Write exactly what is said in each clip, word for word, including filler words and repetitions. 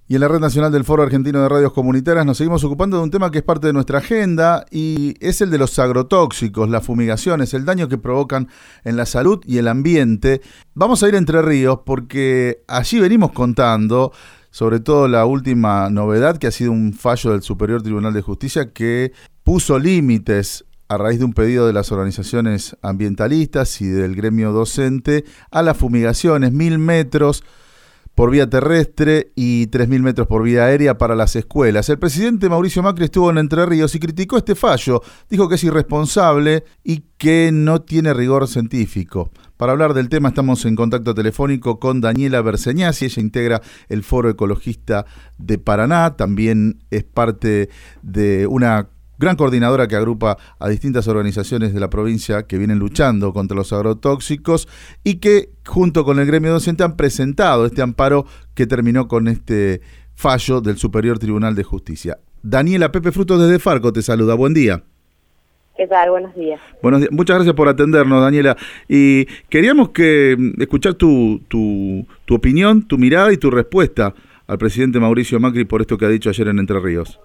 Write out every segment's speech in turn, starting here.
Y en la Red Nacional del Foro Argentino de Radios Comunitarias nos seguimos ocupando de un tema que es parte de nuestra agenda y es el de los agrotóxicos, las fumigaciones, el daño que provocan en la salud y el ambiente. Vamos a ir a Entre Ríos porque allí venimos contando sobre todo la última novedad, que ha sido un fallo del Superior Tribunal de Justicia que puso límites a raíz de un pedido de las organizaciones ambientalistas y del gremio docente a las fumigaciones, mil metros por vía terrestre y tres mil metros por vía aérea para las escuelas. El presidente Mauricio Macri estuvo en Entre Ríos y criticó este fallo. Dijo que es irresponsable y que no tiene rigor científico. Para hablar del tema estamos en contacto telefónico con Daniela Berseñasi. Ella integra el Foro Ecologista de Paraná. También es parte de una gran coordinadora que agrupa a distintas organizaciones de la provincia que vienen luchando contra los agrotóxicos y que junto con el gremio docente han presentado este amparo que terminó con este fallo del Superior Tribunal de Justicia. Daniela, Pepe Frutos desde Farco te saluda, buen día. ¿Qué tal? Buenos días. Buenos días. Muchas gracias por atendernos, Daniela. Y queríamos que escuchar tu, tu, tu opinión, tu mirada y tu respuesta al presidente Mauricio Macri por esto que ha dicho ayer en Entre Ríos.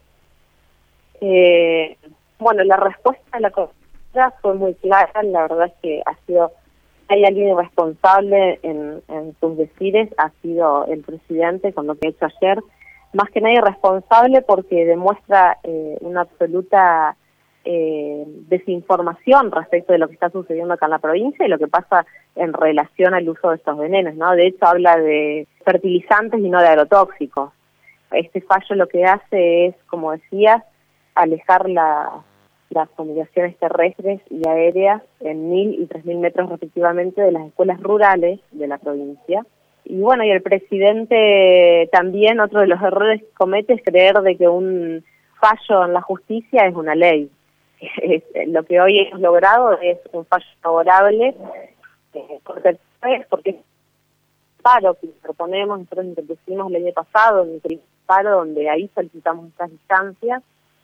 Eh, bueno, la respuesta de la Corte fue muy clara. La verdad es que ha sido, hay alguien irresponsable en, en sus decires, ha sido el presidente con lo que ha hecho ayer, más que nadie irresponsable porque demuestra eh, una absoluta eh, desinformación respecto de lo que está sucediendo acá en la provincia y lo que pasa en relación al uso de estos venenos, ¿no? De hecho habla de fertilizantes y no de agrotóxicos. Este fallo lo que hace es, como decías, alejar la, las fumigaciones terrestres y aéreas en mil y tres mil metros respectivamente de las escuelas rurales de la provincia. Y bueno, y el presidente también, otro de los errores que comete es creer de que un fallo en la justicia es una ley. Lo que hoy hemos logrado es un fallo favorable, eh, porque, porque es un paro que proponemos, nosotros interpusimos el año pasado, en el paro donde ahí solicitamos estas distancias,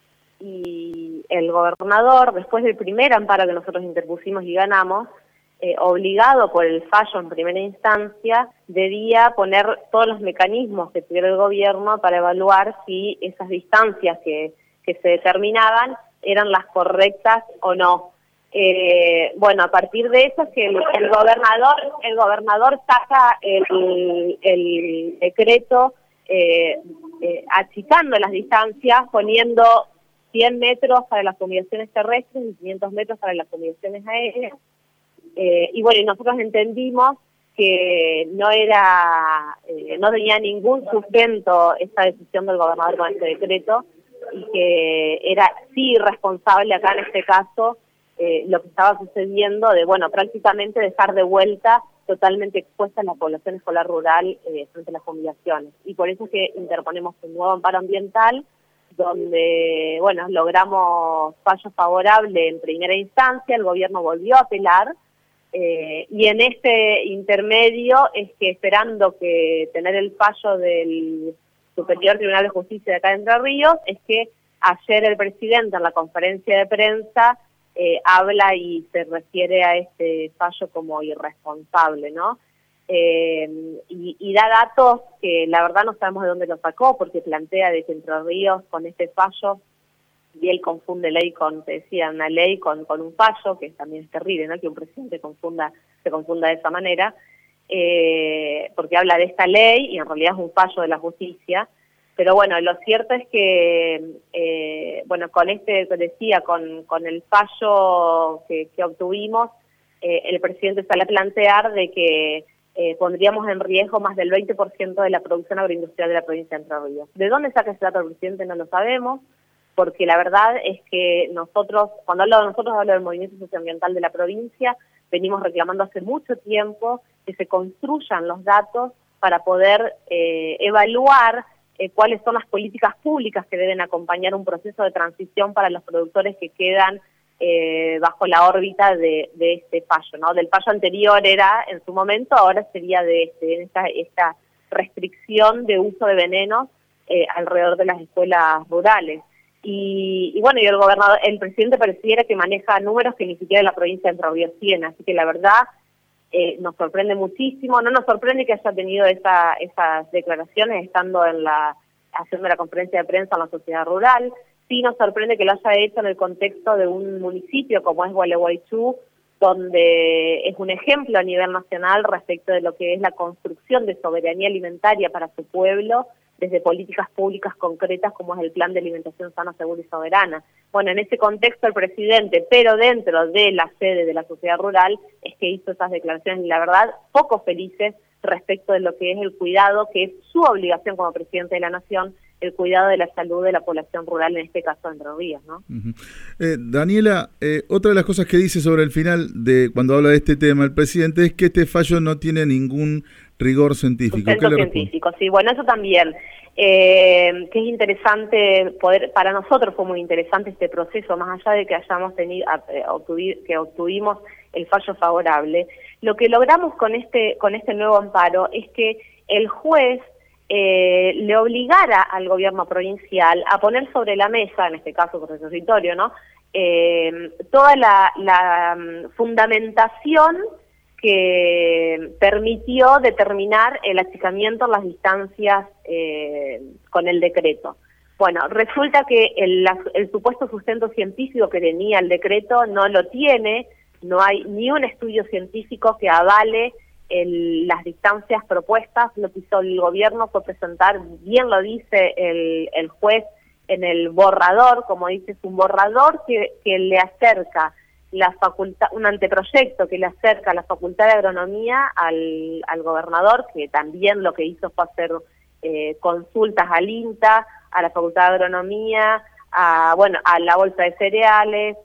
y el gobernador, después del primer amparo que nosotros interpusimos y ganamos, eh, obligado por el fallo en primera instancia, debía poner todos los mecanismos que tuviera el gobierno para evaluar si esas distancias que, que se determinaban eran las correctas o no. Eh, bueno, a partir de eso es que el, el gobernador el gobernador saca el, el decreto eh, eh, achicando las distancias, poniendo cien metros para las fumigaciones terrestres y quinientos metros para las fumigaciones aéreas. Eh, y bueno, y nosotros entendimos que no era, eh, no tenía ningún sustento esta decisión del gobernador con este decreto y que era sí irresponsable acá en este caso eh, lo que estaba sucediendo de, bueno, prácticamente dejar de vuelta totalmente expuesta a la población escolar rural eh, frente a las fumigaciones. Y por eso es que interponemos un nuevo amparo ambiental donde, bueno, logramos fallo favorable en primera instancia, el gobierno volvió a apelar, eh, y en este intermedio es que esperando que tener el fallo del Superior Tribunal de Justicia de acá de Entre Ríos, es que ayer el presidente en la conferencia de prensa eh, habla y se refiere a este fallo como irresponsable, ¿no? Eh, y, y da datos que la verdad no sabemos de dónde lo sacó, porque plantea de que Entre Ríos con este fallo, y él confunde ley con, te decía, una ley con, con un fallo, que también es terrible, ¿no? Que un presidente confunda, se confunda de esa manera, eh, porque habla de esta ley y en realidad es un fallo de la justicia. Pero bueno, lo cierto es que, eh, bueno, con este, te decía, con, con el fallo que, que obtuvimos, eh, el presidente sale a plantear de que Eh, pondríamos en riesgo más del veinte por ciento de la producción agroindustrial de la provincia de Entre Ríos. ¿De dónde saca ese dato el presidente? No lo sabemos, porque la verdad es que nosotros, cuando hablo de nosotros, hablo del movimiento socioambiental de la provincia, venimos reclamando hace mucho tiempo que se construyan los datos para poder eh, evaluar eh, cuáles son las políticas públicas que deben acompañar un proceso de transición para los productores que quedan Eh, bajo la órbita de, de este fallo, ¿no? Del fallo anterior era en su momento, ahora sería de este, esta, esta restricción de uso de venenos eh, alrededor de las escuelas rurales. Y, y bueno, y el gobernador, el presidente pareciera que maneja números que ni siquiera la provincia de Entre Ríos tiene, así que la verdad eh, nos sorprende muchísimo. No nos sorprende que haya tenido esa, esas declaraciones estando en la haciendo la conferencia de prensa en la sociedad rural. Sí nos sorprende que lo haya hecho en el contexto de un municipio como es Gualeguaychú, donde es un ejemplo a nivel nacional respecto de lo que es la construcción de soberanía alimentaria para su pueblo, desde políticas públicas concretas como es el Plan de Alimentación Sana, Segura y Soberana. Bueno, en ese contexto el presidente, pero dentro de la sede de la sociedad rural, es que hizo esas declaraciones, y la verdad, poco felices respecto de lo que es el cuidado, que es su obligación como presidente de la Nación, el cuidado de la salud de la población rural, en este caso de Entre Ríos, ¿no? Uh-huh. eh, Daniela, eh, otra de las cosas que dice sobre el final de cuando habla de este tema el presidente es que este fallo no tiene ningún rigor científico. Sustento científico, sí, bueno, eso también, eh, que es interesante poder, para nosotros fue muy interesante este proceso, más allá de que hayamos tenido, eh, obtuvi, que obtuvimos el fallo favorable, lo que logramos con este, con este nuevo amparo es que el juez Eh, le obligara al gobierno provincial a poner sobre la mesa, en este caso por el territorio, ¿no? Eh, toda la, la um, fundamentación que permitió determinar el achicamiento en las distancias eh, con el decreto. Bueno, resulta que el, la, el supuesto sustento científico que tenía el decreto no lo tiene, no hay ni un estudio científico que avale El, las distancias propuestas. Lo que hizo el gobierno fue presentar, bien lo dice el, el juez en el borrador, como dice, es un borrador que, que le acerca la facultad, un anteproyecto que le acerca la Facultad de Agronomía al, al gobernador, que también lo que hizo fue hacer eh, consultas al INTA, a la Facultad de Agronomía, a, bueno, a la Bolsa de Cereales,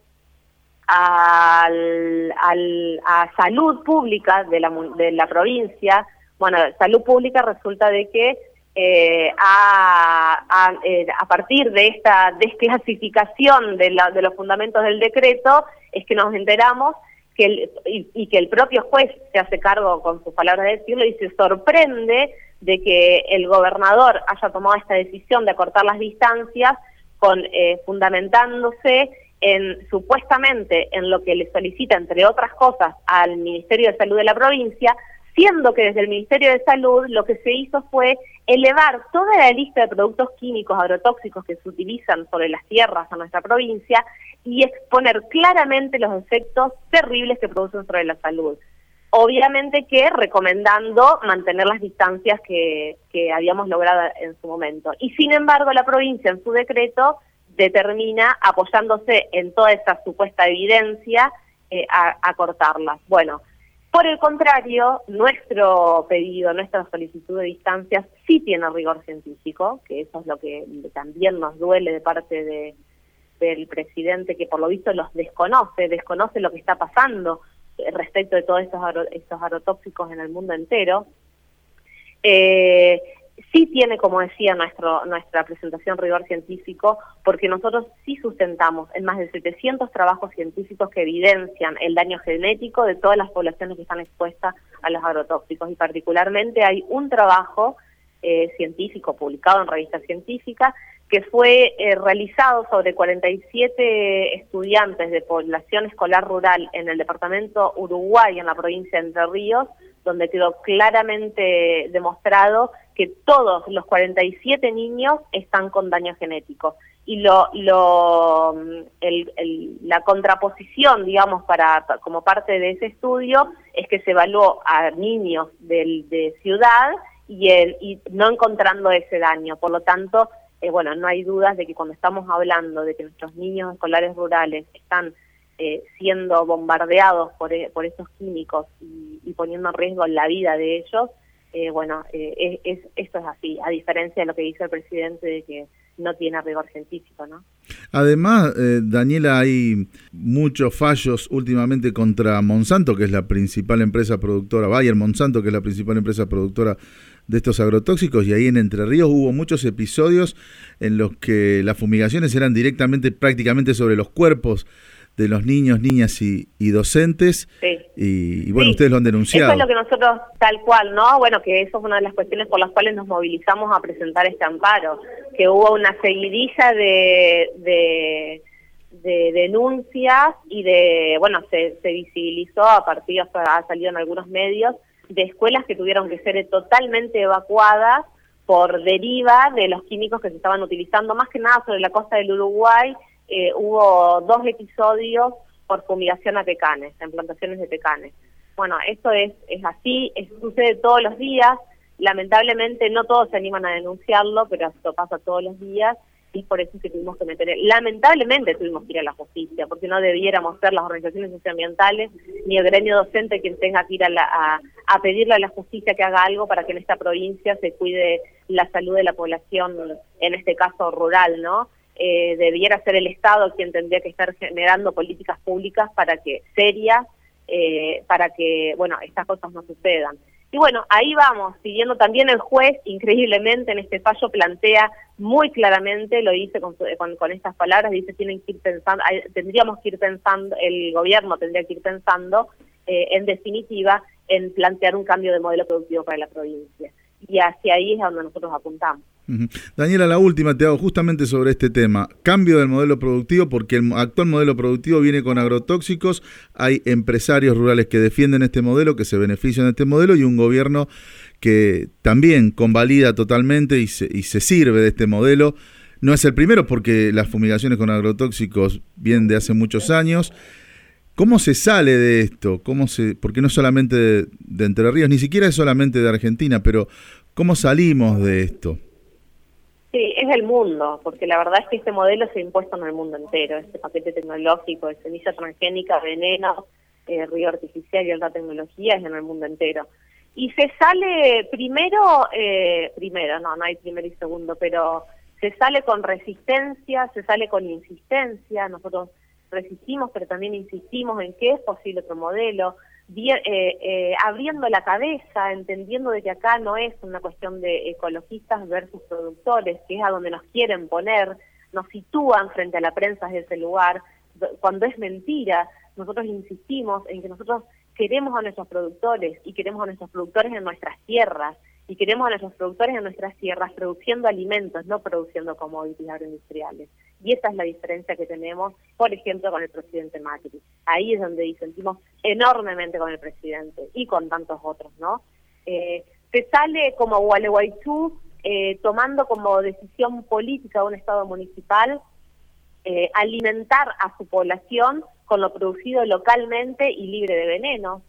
Al, al, a salud pública de la, de la provincia. Bueno, salud pública resulta de que eh, a, a, eh, a partir de esta desclasificación de, la, de los fundamentos del decreto es que nos enteramos que el, y, y que el propio juez se hace cargo con sus palabras de decirlo y se sorprende de que el gobernador haya tomado esta decisión de acortar las distancias con eh, fundamentándose en supuestamente en lo que le solicita, entre otras cosas, al Ministerio de Salud de la provincia, siendo que desde el Ministerio de Salud lo que se hizo fue elevar toda la lista de productos químicos agrotóxicos que se utilizan sobre las tierras en nuestra provincia y exponer claramente los efectos terribles que producen sobre la salud. Obviamente que recomendando mantener las distancias que, que habíamos logrado en su momento. Y sin embargo la provincia en su decreto determina, apoyándose en toda esa supuesta evidencia, eh, a, a cortarlas. Bueno, por el contrario, nuestro pedido, nuestra solicitud de distancias sí tiene rigor científico, que eso es lo que también nos duele de parte de, del presidente, que por lo visto los desconoce, desconoce lo que está pasando respecto de todos estos, agro, estos agrotóxicos en el mundo entero. Eh, Sí tiene, como decía nuestro, nuestra presentación, rigor científico, porque nosotros sí sustentamos en más de setecientos trabajos científicos que evidencian el daño genético de todas las poblaciones que están expuestas a los agrotóxicos. Y particularmente hay un trabajo eh, científico publicado en revistas científicas que fue eh, realizado sobre cuarenta y siete estudiantes de población escolar rural en el departamento Uruguay, en la provincia de Entre Ríos, donde quedó claramente demostrado que todos los cuarenta y siete niños están con daño genético. Y lo, lo, el, el, la contraposición, digamos, para como parte de ese estudio, es que se evaluó a niños del, de ciudad y, el, y no encontrando ese daño. Por lo tanto, eh, bueno, no hay dudas de que cuando estamos hablando de que nuestros niños escolares rurales están eh, siendo bombardeados por, por estos químicos y, y poniendo en riesgo la vida de ellos, eh, bueno, eh, es, es, esto es así, a diferencia de lo que dice el presidente de que no tiene rigor científico, ¿no? Además, eh, Daniela, hay muchos fallos últimamente contra Monsanto, que es la principal empresa productora, Bayer Monsanto, que es la principal empresa productora de estos agrotóxicos, y ahí en Entre Ríos hubo muchos episodios en los que las fumigaciones eran directamente, prácticamente sobre los cuerpos de los niños, niñas y, y docentes, sí. y, y bueno, sí. ustedes lo han denunciado. Eso es lo que nosotros, tal cual, ¿no? Bueno, que eso es una de las cuestiones por las cuales nos movilizamos a presentar este amparo, que hubo una seguidilla de, de, de denuncias y de, bueno, se, se visibilizó a partir, ha salido en algunos medios, de escuelas que tuvieron que ser totalmente evacuadas por deriva de los químicos que se estaban utilizando, más que nada sobre la costa del Uruguay. Eh, hubo dos episodios por fumigación a tecanes, en plantaciones de tecanes. Bueno, esto es, es así, es, sucede todos los días, lamentablemente no todos se animan a denunciarlo, pero esto pasa todos los días, y por eso es que tuvimos que meter, lamentablemente tuvimos que ir a la justicia, porque no debiéramos ser las organizaciones socioambientales ni el gremio docente quien tenga que ir a, la, a, a pedirle a la justicia que haga algo para que en esta provincia se cuide la salud de la población, en este caso rural, ¿no? Eh, debiera ser el Estado quien tendría que estar generando políticas públicas para que, serias, eh, para que, bueno, estas cosas no sucedan. Y bueno, ahí vamos, siguiendo también el juez, increíblemente en este fallo plantea muy claramente, lo dice con, con, con estas palabras, dice tienen que ir pensando, tendríamos que ir pensando, el gobierno tendría que ir pensando, eh, en definitiva, en plantear un cambio de modelo productivo para la provincia. Y hacia ahí es a donde nosotros apuntamos. Uh-huh. Daniela, la última te hago justamente sobre este tema, cambio del modelo productivo, porque el actual modelo productivo viene con agrotóxicos, hay empresarios rurales que defienden este modelo, que se benefician de este modelo, y un gobierno que también convalida totalmente y se, y se sirve de este modelo. No es el primero, porque las fumigaciones con agrotóxicos vienen de hace muchos años. ¿Cómo se sale de esto? ¿Cómo se, porque no es solamente de, de Entre Ríos, ni siquiera es solamente de Argentina, pero ¿cómo salimos de esto? Sí, es el mundo, porque la verdad es que este modelo se ha impuesto en el mundo entero, este paquete tecnológico de ceniza transgénica, veneno, eh, río artificial y alta tecnología es en el mundo entero. Y se sale primero, eh, primero, no, no hay primero y segundo, pero se sale con resistencia, se sale con insistencia, nosotros resistimos, pero también insistimos en que es posible otro modelo, bien, eh, eh, abriendo la cabeza, entendiendo de que acá no es una cuestión de ecologistas versus productores, que es a donde nos quieren poner, nos sitúan frente a la prensa desde ese lugar, cuando es mentira. Nosotros insistimos en que nosotros queremos a nuestros productores y queremos a nuestros productores en nuestras tierras, y queremos a nuestros productores en nuestras tierras produciendo alimentos, no produciendo commodities agroindustriales. Y esa es la diferencia que tenemos, por ejemplo, con el presidente Macri. Ahí es donde disentimos enormemente con el presidente y con tantos otros, ¿no? Eh, se sale como Gualeguaychú, eh, tomando como decisión política de un Estado municipal, eh, alimentar a su población con lo producido localmente y libre de veneno.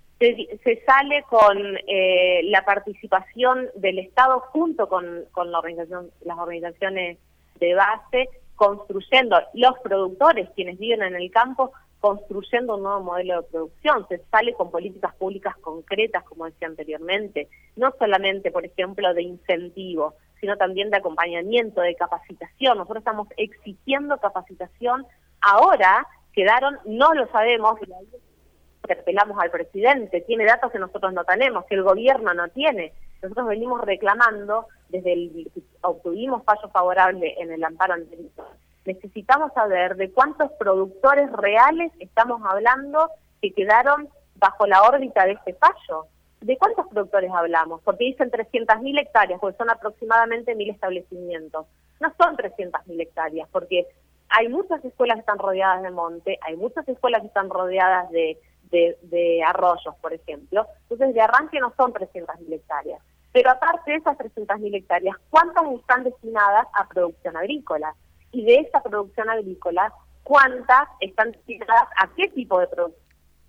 Se, se sale con eh, la participación del Estado junto con, con la organización, las organizaciones de base, construyendo, los productores, quienes viven en el campo, construyendo un nuevo modelo de producción. Se sale con políticas públicas concretas, como decía anteriormente, no solamente, por ejemplo, de incentivo, sino también de acompañamiento, de capacitación. Nosotros estamos exigiendo capacitación. Ahora quedaron, no lo sabemos, interpelamos al presidente, tiene datos que nosotros no tenemos, que el gobierno no tiene. Nosotros venimos reclamando, desde el obtuvimos fallo favorable en el amparo anterior, necesitamos saber de cuántos productores reales estamos hablando que quedaron bajo la órbita de este fallo. ¿De cuántos productores hablamos? Porque dicen trescientas mil hectáreas, porque son aproximadamente mil establecimientos. No son trescientas mil hectáreas, porque hay muchas escuelas que están rodeadas de monte, hay muchas escuelas que están rodeadas de, de, de arroyos, por ejemplo. Entonces, de arranque no son trescientas mil hectáreas. Pero aparte de esas trescientas mil hectáreas, ¿cuántas están destinadas a producción agrícola? Y de esa producción agrícola, ¿cuántas están destinadas a qué tipo de producción?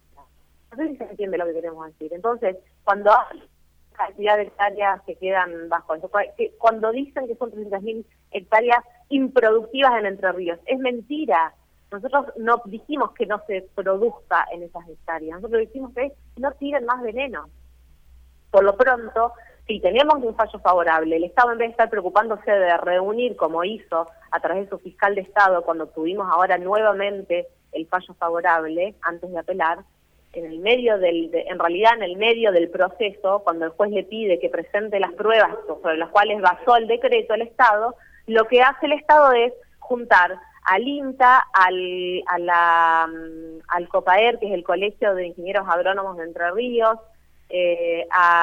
No sé si se entiende lo que queremos decir. Entonces, cuando hay cantidad de hectáreas que quedan bajo eso, cuando dicen que son trescientas mil hectáreas improductivas en Entre Ríos, es mentira. Nosotros no dijimos que no se produzca en esas hectáreas, nosotros dijimos que no tiren más veneno. Por lo pronto, si tenemos un fallo favorable, el Estado, en vez de estar preocupándose de reunir, como hizo a través de su fiscal de Estado, cuando obtuvimos ahora nuevamente el fallo favorable, antes de apelar, en el medio del, de, en realidad en el medio del proceso, cuando el juez le pide que presente las pruebas sobre las cuales basó el decreto el Estado, lo que hace el Estado es juntar al INTA, al, a la, al COPAER, que es el Colegio de Ingenieros Agrónomos de Entre Ríos, eh,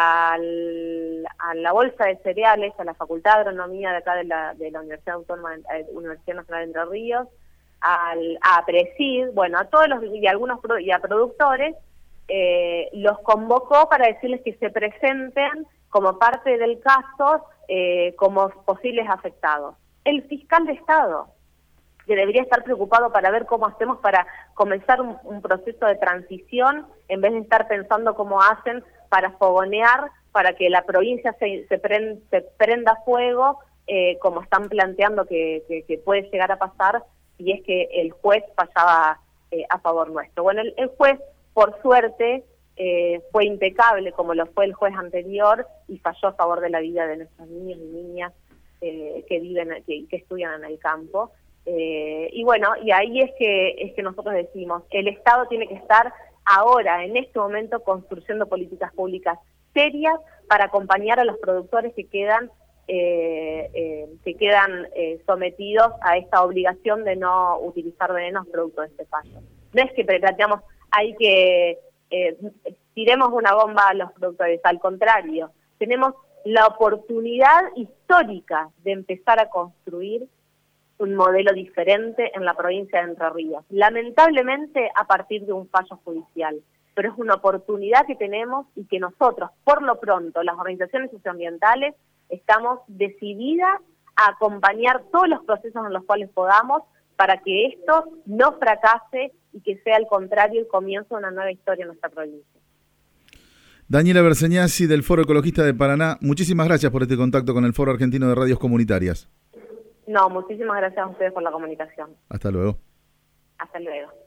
al, a la Bolsa de Cereales, a la Facultad de Agronomía de acá de la, de la Universidad Autónoma, eh, Universidad Nacional de Entre Ríos, al, a Presid, bueno, a todos los y a algunos y a productores, eh, los convocó para decirles que se presenten como parte del caso eh, como posibles afectados. El fiscal de Estado, que debería estar preocupado para ver cómo hacemos para comenzar un, un proceso de transición, en vez de estar pensando cómo hacen para fogonear, para que la provincia se, se, prenda, se prenda fuego, eh, como están planteando que, que, que puede llegar a pasar, y es que el juez fallaba eh, a favor nuestro. Bueno, el, el juez, por suerte, eh, fue impecable, como lo fue el juez anterior, y falló a favor de la vida de nuestros niños y niñas eh, que viven, que, que estudian en el campo. Eh, y bueno, y ahí es que es que nosotros decimos, el Estado tiene que estar ahora, en este momento, construyendo políticas públicas serias para acompañar a los productores que quedan eh, eh, que quedan eh, sometidos a esta obligación de no utilizar venenos producto de este fallo. No es que planteamos, hay que eh, tiremos una bomba a los productores, al contrario, tenemos la oportunidad histórica de empezar a construir un modelo diferente en la provincia de Entre Ríos, lamentablemente a partir de un fallo judicial, pero es una oportunidad que tenemos y que nosotros, por lo pronto, las organizaciones socioambientales, estamos decididas a acompañar todos los procesos en los cuales podamos para que esto no fracase y que sea al contrario el comienzo de una nueva historia en nuestra provincia. Daniela Berseñazzi, del Foro Ecologista de Paraná, muchísimas gracias por este contacto con el Foro Argentino de Radios Comunitarias. No, muchísimas gracias a ustedes por la comunicación. Hasta luego. Hasta luego.